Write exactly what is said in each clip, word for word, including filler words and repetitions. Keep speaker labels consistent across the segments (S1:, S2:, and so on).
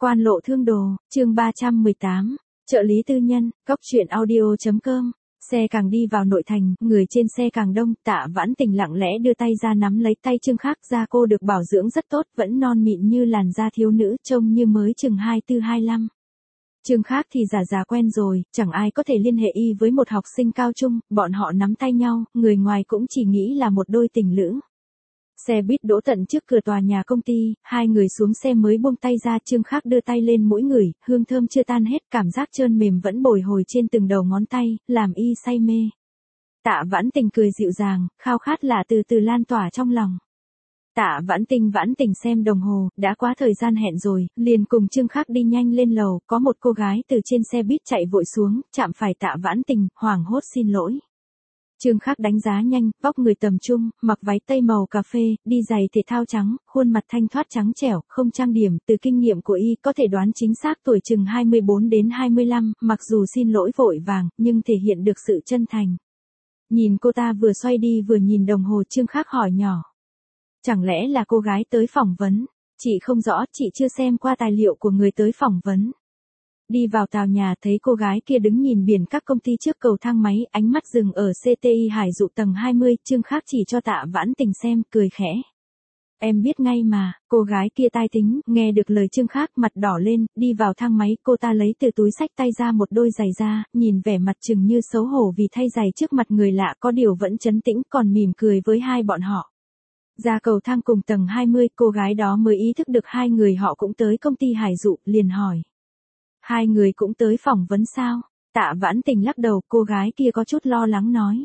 S1: Quan lộ thương đồ, chương ba trăm mười tám, trợ lý tư nhân, góc truyện audio.com. Xe càng đi vào nội thành, người trên xe càng đông, Tạ Vãn Tình lặng lẽ đưa tay ra nắm lấy tay Trương Khắc. Da cô được bảo dưỡng rất tốt, vẫn non mịn như làn da thiếu nữ, trông như mới chừng hai tư hai lăm. Trương Khắc thì già già quen rồi, chẳng ai có thể liên hệ y với một học sinh cao trung, bọn họ nắm tay nhau, người ngoài cũng chỉ nghĩ là một đôi tình lữ. Xe buýt đỗ tận trước cửa tòa nhà công ty, hai người xuống xe mới buông tay ra. Trương Khắc đưa tay lên mỗi người, hương thơm chưa tan hết, cảm giác trơn mềm vẫn bồi hồi trên từng đầu ngón tay, làm y say mê. Tạ Vãn Tình cười dịu dàng, khao khát là từ từ lan tỏa trong lòng. Tạ Vãn Tình Vãn Tình xem đồng hồ, đã quá thời gian hẹn rồi, liền cùng Trương Khắc đi nhanh lên lầu. Có một cô gái từ trên xe buýt chạy vội xuống, chạm phải Tạ Vãn Tình, hoảng hốt xin lỗi. Trương Khắc đánh giá nhanh, vóc người tầm trung, mặc váy tây màu cà phê, đi giày thể thao trắng, khuôn mặt thanh thoát trắng trẻo, không trang điểm. Từ kinh nghiệm của y có thể đoán chính xác tuổi chừng hai mươi bốn đến hai mươi lăm, mặc dù xin lỗi vội vàng, nhưng thể hiện được sự chân thành. Nhìn cô ta vừa xoay đi vừa nhìn đồng hồ, Trương Khắc hỏi nhỏ. Chẳng lẽ là cô gái tới phỏng vấn? Chị không rõ, chị chưa xem qua tài liệu của người tới phỏng vấn. Đi vào tòa nhà thấy cô gái kia đứng nhìn biển các công ty trước cầu thang máy, ánh mắt dừng ở xê tê i Hải Dụ tầng hai mươi, Trương Khắc chỉ cho Tạ Vãn Tình xem, cười khẽ. Em biết ngay mà, cô gái kia tai tính, nghe được lời Trương Khắc mặt đỏ lên, đi vào thang máy, cô ta lấy từ túi xách tay ra một đôi giày da, nhìn vẻ mặt chừng như xấu hổ vì thay giày trước mặt người lạ, có điều vẫn trấn tĩnh, còn mỉm cười với hai bọn họ. Ra cầu thang cùng tầng hai mươi, cô gái đó mới ý thức được hai người họ cũng tới công ty Hải Dụ, liền hỏi. Hai người cũng tới phỏng vấn sao? Tạ Vãn Tình lắc đầu, cô gái kia có chút lo lắng nói.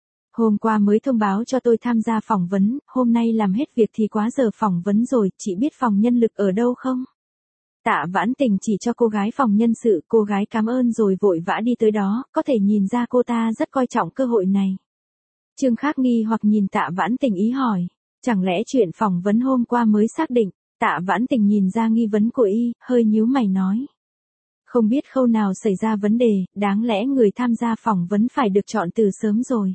S1: Hôm qua mới thông báo cho tôi tham gia phỏng vấn, hôm nay làm hết việc thì quá giờ phỏng vấn rồi, chị biết phòng nhân lực ở đâu không? Tạ Vãn Tình chỉ cho cô gái phòng nhân sự, cô gái cảm ơn rồi vội vã đi tới đó, có thể nhìn ra cô ta rất coi trọng cơ hội này. Trương Khắc nghi hoặc nhìn Tạ Vãn Tình ý hỏi, chẳng lẽ chuyện phỏng vấn hôm qua mới xác định? Tạ Vãn Tình nhìn ra nghi vấn của y, hơi nhíu mày nói. Không biết khâu nào xảy ra vấn đề, đáng lẽ người tham gia phỏng vấn phải được chọn từ sớm rồi.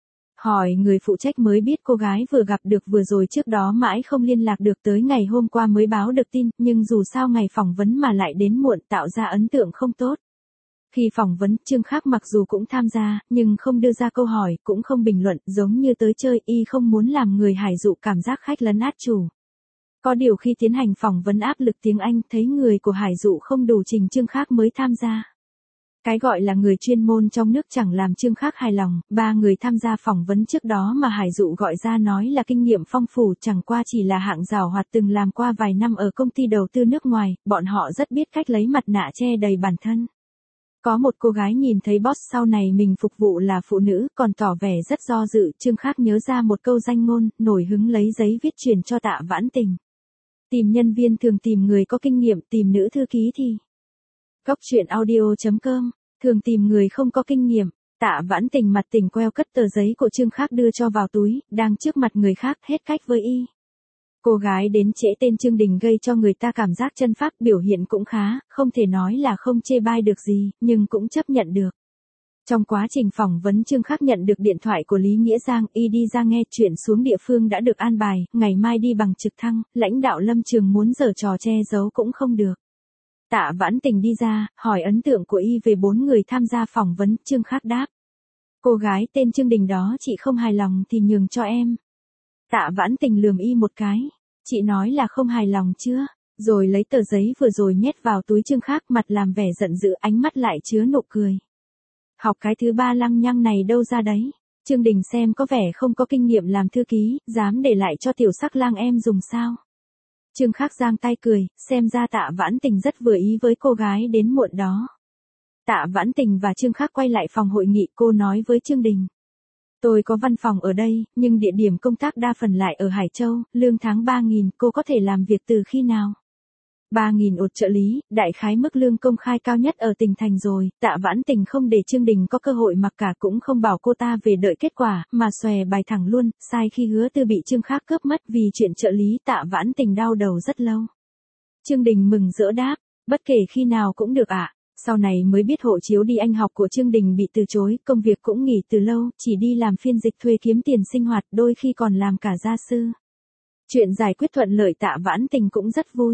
S1: Hỏi người phụ trách mới biết cô gái vừa gặp được vừa rồi trước đó mãi không liên lạc được, tới ngày hôm qua mới báo được tin, nhưng dù sao ngày phỏng vấn mà lại đến muộn, tạo ra ấn tượng không tốt. Khi phỏng vấn, Trương Khắc mặc dù cũng tham gia, nhưng không đưa ra câu hỏi, cũng không bình luận, giống như tới chơi, y không muốn làm người Hải Dụ cảm giác khách lấn át chủ. Có điều khi tiến hành phỏng vấn áp lực tiếng Anh, thấy người của Hải Dụ không đủ trình, Trương Khắc mới tham gia. Cái gọi là người chuyên môn trong nước chẳng làm Trương Khắc hài lòng, ba người tham gia phỏng vấn trước đó mà Hải Dụ gọi ra nói là kinh nghiệm phong phú, chẳng qua chỉ là hạng giảo hoạt từng làm qua vài năm ở công ty đầu tư nước ngoài, bọn họ rất biết cách lấy mặt nạ che đầy bản thân. Có một cô gái nhìn thấy boss sau này mình phục vụ là phụ nữ, còn tỏ vẻ rất do dự, Trương Khắc nhớ ra một câu danh ngôn, nổi hứng lấy giấy viết truyền cho Tạ Vãn Tình. Tìm nhân viên thường tìm người có kinh nghiệm, tìm nữ thư ký thì. Góc truyện audio.com, thường tìm người không có kinh nghiệm. Tạ Vãn Tình mặt tỉnh queo cất tờ giấy của Trương Khắc đưa cho vào túi, đang trước mặt người khác, hết cách với y. Cô gái đến trễ tên Trương Đình gây cho người ta cảm giác chân pháp, biểu hiện cũng khá, không thể nói là không chê bai được gì, nhưng cũng chấp nhận được. Trong quá trình phỏng vấn, Trương Khắc nhận được điện thoại của Lý Nghĩa Giang, y đi ra nghe chuyện xuống địa phương đã được an bài, ngày mai đi bằng trực thăng, lãnh đạo Lâm Trường muốn giở trò che giấu cũng không được. Tạ Vãn Tình đi ra, hỏi ấn tượng của y về bốn người tham gia phỏng vấn, Trương Khắc đáp. Cô gái tên Trương Đình đó chị không hài lòng thì nhường cho em. Tạ Vãn Tình lườm y một cái, chị nói là không hài lòng chưa? Rồi lấy tờ giấy vừa rồi nhét vào túi Trương Khắc, mặt làm vẻ giận dữ, ánh mắt lại chứa nụ cười. Học cái thứ ba lăng nhăng này đâu ra đấy? Trương Đình xem có vẻ không có kinh nghiệm làm thư ký, dám để lại cho tiểu sắc lang em dùng sao? Trương Khắc giang tay cười, xem ra Tạ Vãn Tình rất vừa ý với cô gái đến muộn đó. Tạ Vãn Tình và Trương Khắc quay lại phòng hội nghị, cô nói với Trương Đình. Tôi có văn phòng ở đây, nhưng địa điểm công tác đa phần lại ở Hải Châu, lương tháng ba nghìn, cô có thể làm việc từ khi nào? ba nghìn ột trợ lý, đại khái mức lương công khai cao nhất ở tỉnh thành rồi. Tạ Vãn Tình không để Trương Đình có cơ hội mặc cả, cũng không bảo cô ta về đợi kết quả, mà xòe bài thẳng luôn, sai khi hứa từ bị Trương Khắc cướp mất. Vì chuyện trợ lý, Tạ Vãn Tình đau đầu rất lâu. Trương Đình mừng rỡ đáp, bất kể khi nào cũng được ạ. Sau này mới biết hộ chiếu đi Anh học của Trương Đình bị từ chối, công việc cũng nghỉ từ lâu, chỉ đi làm phiên dịch thuê kiếm tiền sinh hoạt, đôi khi còn làm cả gia sư. Chuyện giải quyết thuận lợi, Tạ Vãn Tình cũng rất vui.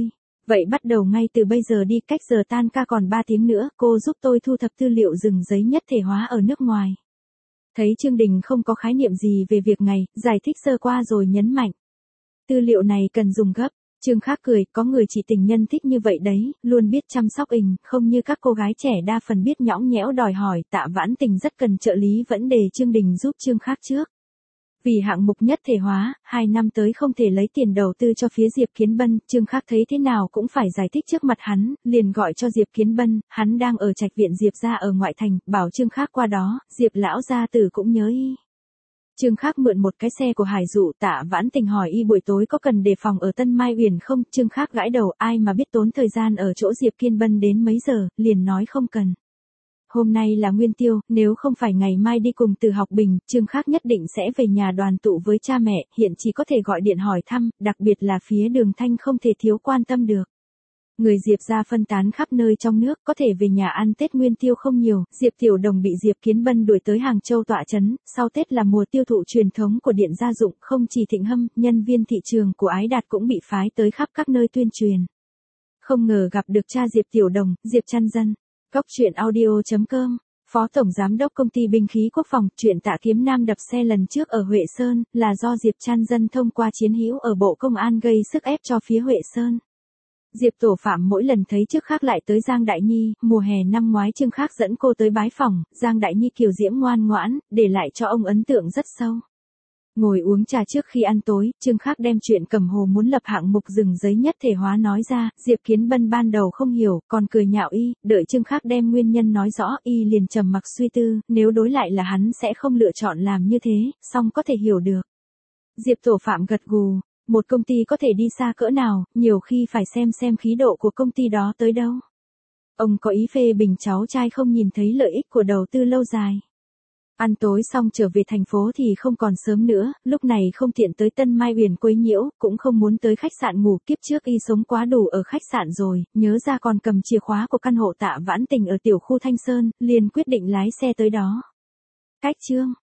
S1: Vậy bắt đầu ngay từ bây giờ đi, cách giờ tan ca còn ba tiếng nữa, cô giúp tôi thu thập tư liệu rừng giấy nhất thể hóa ở nước ngoài. Thấy Trương Đình không có khái niệm gì về việc này, giải thích sơ qua rồi nhấn mạnh. Tư liệu này cần dùng gấp. Trương Khác cười, có người chị tình nhân thích như vậy đấy, luôn biết chăm sóc ình, không như các cô gái trẻ đa phần biết nhõng nhẽo đòi hỏi. Tạ Vãn Tình rất cần trợ lý vẫn đề Trương Đình giúp Trương Khác trước. Vì hạng mục nhất thể hóa, hai năm tới không thể lấy tiền đầu tư cho phía Diệp Kiến Bân, Trương Khác thấy thế nào cũng phải giải thích trước mặt hắn, liền gọi cho Diệp Kiến Bân, hắn đang ở trạch viện Diệp gia ở ngoại thành, bảo Trương Khác qua đó, Diệp lão gia tử cũng nhớ y. Trương Khác mượn một cái xe của Hải Dụ. Tạ Vãn Tình hỏi y buổi tối có cần đề phòng ở Tân Mai Uyển không, Trương Khác gãi đầu, ai mà biết tốn thời gian ở chỗ Diệp Kiên Bân đến mấy giờ, liền nói không cần. Hôm nay là Nguyên Tiêu, nếu không phải ngày mai đi cùng Từ Học Bình, Trương Khác nhất định sẽ về nhà đoàn tụ với cha mẹ, hiện chỉ có thể gọi điện hỏi thăm, đặc biệt là phía Đường Thanh không thể thiếu quan tâm được. Người Diệp gia phân tán khắp nơi trong nước, có thể về nhà ăn Tết Nguyên Tiêu không nhiều, Diệp Tiểu Đồng bị Diệp Kiến Bân đuổi tới Hàng Châu tọa trấn, sau Tết là mùa tiêu thụ truyền thống của Điện Gia Dụng, không chỉ Thịnh Hâm, nhân viên thị trường của Ái Đạt cũng bị phái tới khắp các nơi tuyên truyền. Không ngờ gặp được cha Diệp Tiểu Đồng, Diệp Trăn Dân. Góc truyện audio chấm com. Phó Tổng Giám đốc Công ty Binh khí Quốc phòng, chuyện Tạ Kiếm Nam đập xe lần trước ở Huệ Sơn, là do Diệp Trăn Dân thông qua chiến hữu ở Bộ Công an gây sức ép cho phía Huệ Sơn. Diệp Tổ Phạm mỗi lần thấy Trước Khác lại tới Giang Đại Nhi, mùa hè năm ngoái Trương Khác dẫn cô tới bái phỏng, Giang Đại Nhi kiều diễm ngoan ngoãn, để lại cho ông ấn tượng rất sâu. Ngồi uống trà trước khi ăn tối, Trương Khác đem chuyện Cẩm Hồ muốn lập hạng mục rừng giấy nhất thể hóa nói ra, Diệp Kiến Bân ban đầu không hiểu, còn cười nhạo y, đợi Trương Khác đem nguyên nhân nói rõ, y liền trầm mặc suy tư, nếu đối lại là hắn sẽ không lựa chọn làm như thế, song có thể hiểu được. Diệp Tổ Phạm gật gù, một công ty có thể đi xa cỡ nào, nhiều khi phải xem xem khí độ của công ty đó tới đâu. Ông có ý phê bình cháu trai không nhìn thấy lợi ích của đầu tư lâu dài. Ăn tối xong trở về thành phố thì không còn sớm nữa, lúc này không tiện tới Tân Mai Uyển quấy nhiễu, cũng không muốn tới khách sạn ngủ, kiếp trước y sống quá đủ ở khách sạn rồi, nhớ ra còn cầm chìa khóa của căn hộ Tạ Vãn Tình ở tiểu khu Thanh Sơn, liền quyết định lái xe tới đó. Cách chương